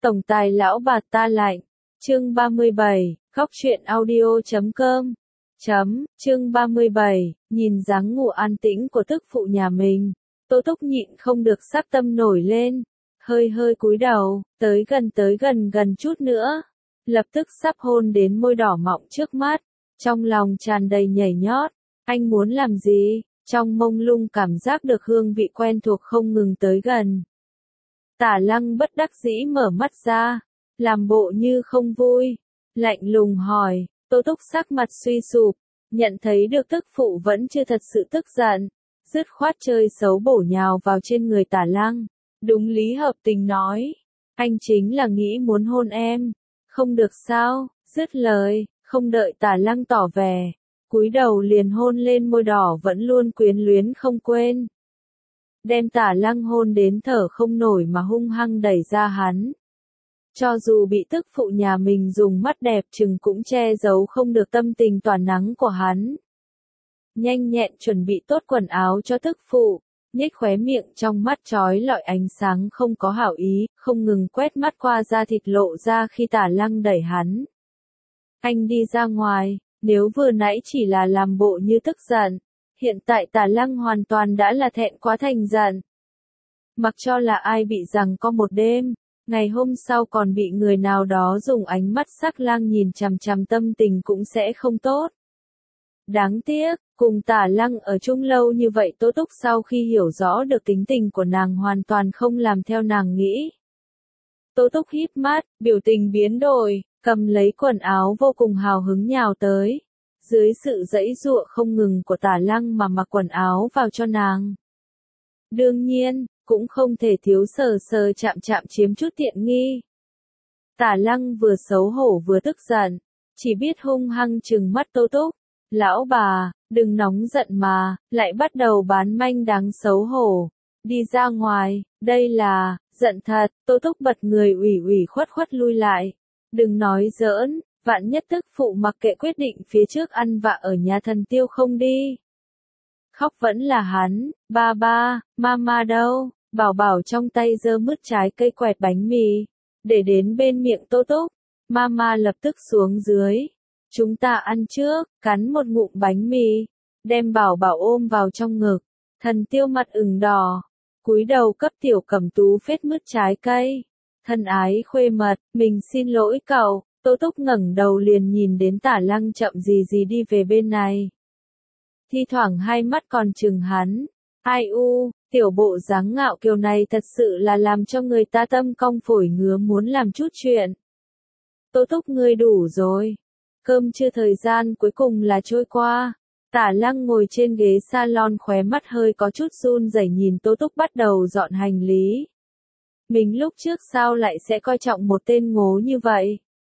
Tổng tài lão bà ta lạnh. Chương 37, khóc chuyện audio.com. Chương 37, nhìn dáng ngủ an tĩnh của tức phụ nhà mình. Tô Túc nhịn không được sắp tâm nổi lên. Hơi hơi cúi đầu, tới gần chút nữa. Lập tức sắp hôn đến môi đỏ mọng trước mắt. Trong lòng tràn đầy nhảy nhót. Anh muốn làm gì? Trong mông lung cảm giác được hương vị quen thuộc không ngừng tới gần. Tả Lăng bất đắc dĩ mở mắt ra, làm bộ như không vui, lạnh lùng hỏi. Tô Túc sắc mặt suy sụp, nhận thấy được tức phụ vẫn chưa thật sự tức giận, dứt khoát chơi xấu bổ nhào vào trên người Tả Lăng, đúng lý hợp tình nói, anh chính là nghĩ muốn hôn em, không được sao? Dứt lời, không đợi Tả Lăng tỏ vẻ, cúi đầu liền hôn lên môi đỏ vẫn luôn quyến luyến không quên. Đem Tả Lăng hôn đến thở không nổi mà hung hăng đẩy ra hắn. Cho dù bị tức phụ nhà mình dùng mắt đẹp chừng cũng che giấu không được tâm tình tỏa nắng của hắn. Nhanh nhẹn chuẩn bị tốt quần áo cho tức phụ, nhếch khóe miệng trong mắt chói lọi ánh sáng không có hảo ý, không ngừng quét mắt qua da thịt lộ ra khi Tả Lăng đẩy hắn. Anh đi ra ngoài, nếu vừa nãy chỉ là làm bộ như tức giận, hiện tại Tả Lăng hoàn toàn đã là thẹn quá thành giận. Mặc cho là ai bị giằng co một đêm, ngày hôm sau còn bị người nào đó dùng ánh mắt sắc lang nhìn chằm chằm tâm tình cũng sẽ không tốt. Đáng tiếc, cùng Tả Lăng ở chung lâu như vậy Tô Túc sau khi hiểu rõ được tính tình của nàng hoàn toàn không làm theo nàng nghĩ. Tô Túc híp mắt, biểu tình biến đổi, cầm lấy quần áo vô cùng hào hứng nhào tới. Dưới sự giãy giụa không ngừng của Tả Lăng mà mặc quần áo vào cho nàng. Đương nhiên, cũng không thể thiếu sờ sờ chạm chạm chiếm chút tiện nghi. Tả Lăng vừa xấu hổ vừa tức giận, chỉ biết hung hăng trừng mắt Tô Túc. Lão bà, đừng nóng giận mà, lại bắt đầu bán manh đáng xấu hổ. Đi ra ngoài, đây là, giận thật, Tô Túc bật người ủy khuất lui lại. Đừng nói giỡn, vạn nhất tức phụ mặc kệ quyết định phía trước ăn vạ ở nhà Thần Tiêu không đi. Khóc vẫn là hắn, ba, mama đâu, bảo bảo trong tay giơ mứt trái cây quẹt bánh mì, để đến bên miệng Tô Túc, mama lập tức xuống dưới. Chúng ta ăn trước, cắn một ngụm bánh mì, đem bảo bảo ôm vào trong ngực. Thần Tiêu mặt ửng đỏ, cúi đầu cấp Tiểu Cẩm Tú phết mứt trái cây. Thân ái khuê mật, mình xin lỗi cậu. Tô Túc ngẩng đầu liền nhìn đến Tả Lăng chậm gì đi về bên này. Thi thoảng hai mắt còn chừng hắn. Ai u, tiểu bộ dáng ngạo kiều này thật sự là làm cho người ta tâm cong phổi ngứa muốn làm chút chuyện. Tô Túc ngươi đủ rồi. Cơm trưa thời gian cuối cùng là trôi qua. Tả Lăng ngồi trên ghế salon khóe mắt hơi có chút run rẩy nhìn Tô Túc bắt đầu dọn hành lý. Mình lúc trước sao lại sẽ coi trọng một tên ngố như vậy?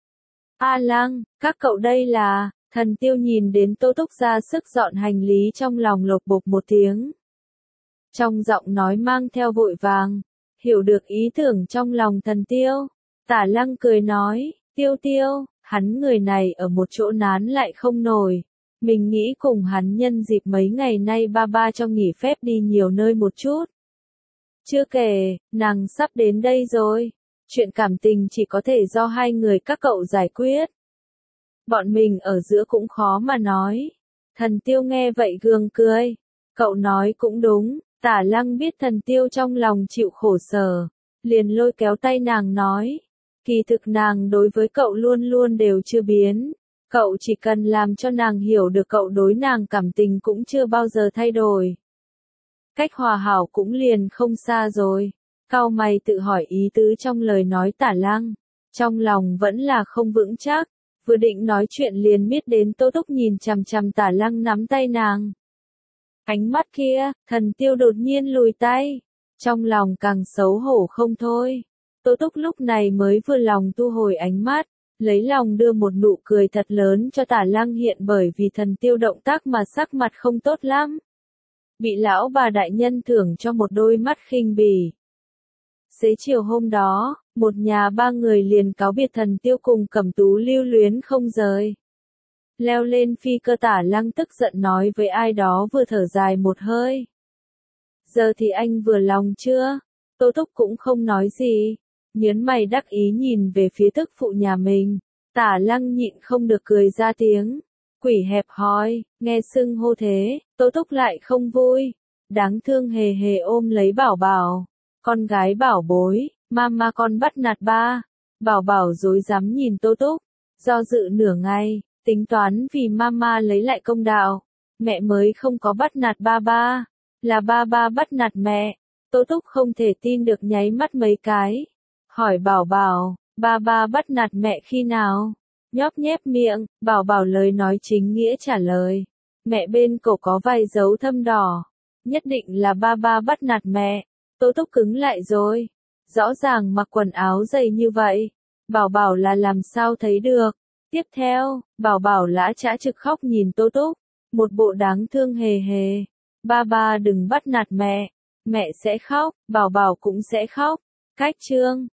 A Lăng, các cậu đây là, Thần Tiêu nhìn đến Tô Túc ra sức dọn hành lý trong lòng lộc bộc một tiếng. Trong giọng nói mang theo vội vàng, hiểu được ý tưởng trong lòng Thần Tiêu. Tả Lăng cười nói, Tiêu, hắn người này ở một chỗ nán lại không nổi. Mình nghĩ cùng hắn nhân dịp mấy ngày nay ba cho nghỉ phép đi nhiều nơi một chút. Chưa kể, nàng sắp đến đây rồi. Chuyện cảm tình chỉ có thể do hai người các cậu giải quyết. Bọn mình ở giữa cũng khó mà nói. Thần Tiêu nghe vậy gượng cười. Cậu nói cũng đúng, Tả Lăng biết Thần Tiêu trong lòng chịu khổ sở. Liền lôi kéo tay nàng nói. Kỳ thực nàng đối với cậu luôn luôn đều chưa biến. Cậu chỉ cần làm cho nàng hiểu được cậu đối nàng cảm tình cũng chưa bao giờ thay đổi. Cách hòa hảo cũng liền không xa rồi. Cau mày tự hỏi ý tứ trong lời nói Tả Lăng. Trong lòng vẫn là không vững chắc. Vừa định nói chuyện liền biết đến Tô Túc nhìn chằm chằm Tả Lăng nắm tay nàng. Ánh mắt kia, Thần Tiêu đột nhiên lùi tay. Trong lòng càng xấu hổ không thôi. Tô Túc lúc này mới vừa lòng thu hồi ánh mắt. Lấy lòng đưa một nụ cười thật lớn cho Tả Lăng hiện bởi vì Thần Tiêu động tác mà sắc mặt không tốt lắm. Bị lão bà đại nhân thưởng cho một đôi mắt khinh bỉ. Xế chiều hôm đó, một nhà ba người liền cáo biệt Thần Tiêu cùng Cẩm Tú lưu luyến không rời. Leo lên phi cơ Tả Lăng tức giận nói với ai đó vừa thở dài một hơi. Giờ thì anh vừa lòng chưa? Tô Túc cũng không nói gì. nhớn mày đắc ý nhìn về phía tức phụ nhà mình. Tả Lăng nhịn không được cười ra tiếng. Quỷ hẹp hòi, nghe xưng hô thế, Tố Túc lại không vui. Đáng thương hề hề ôm lấy Bảo Bảo. Con gái bảo bối, mama con bắt nạt ba. Bảo Bảo rối rắm nhìn Tố Túc, do dự nửa ngày, tính toán vì mama lấy lại công đạo. Mẹ mới không có bắt nạt ba ba, là ba ba bắt nạt mẹ. Tố Túc không thể tin được nháy mắt mấy cái. Hỏi Bảo Bảo, ba ba bắt nạt mẹ khi nào? Nhóp nhép miệng, Bảo Bảo lời nói chính nghĩa trả lời. Mẹ bên cổ có vài dấu thâm đỏ. Nhất định là ba ba bắt nạt mẹ. Tố Túc cứng lại rồi. Rõ ràng mặc quần áo dày như vậy. Bảo Bảo là làm sao thấy được. Tiếp theo, Bảo Bảo lã chã trực khóc nhìn Tố Túc. Một bộ đáng thương hề hề. Ba ba đừng bắt nạt mẹ. Mẹ sẽ khóc, Bảo Bảo cũng sẽ khóc. Cách chương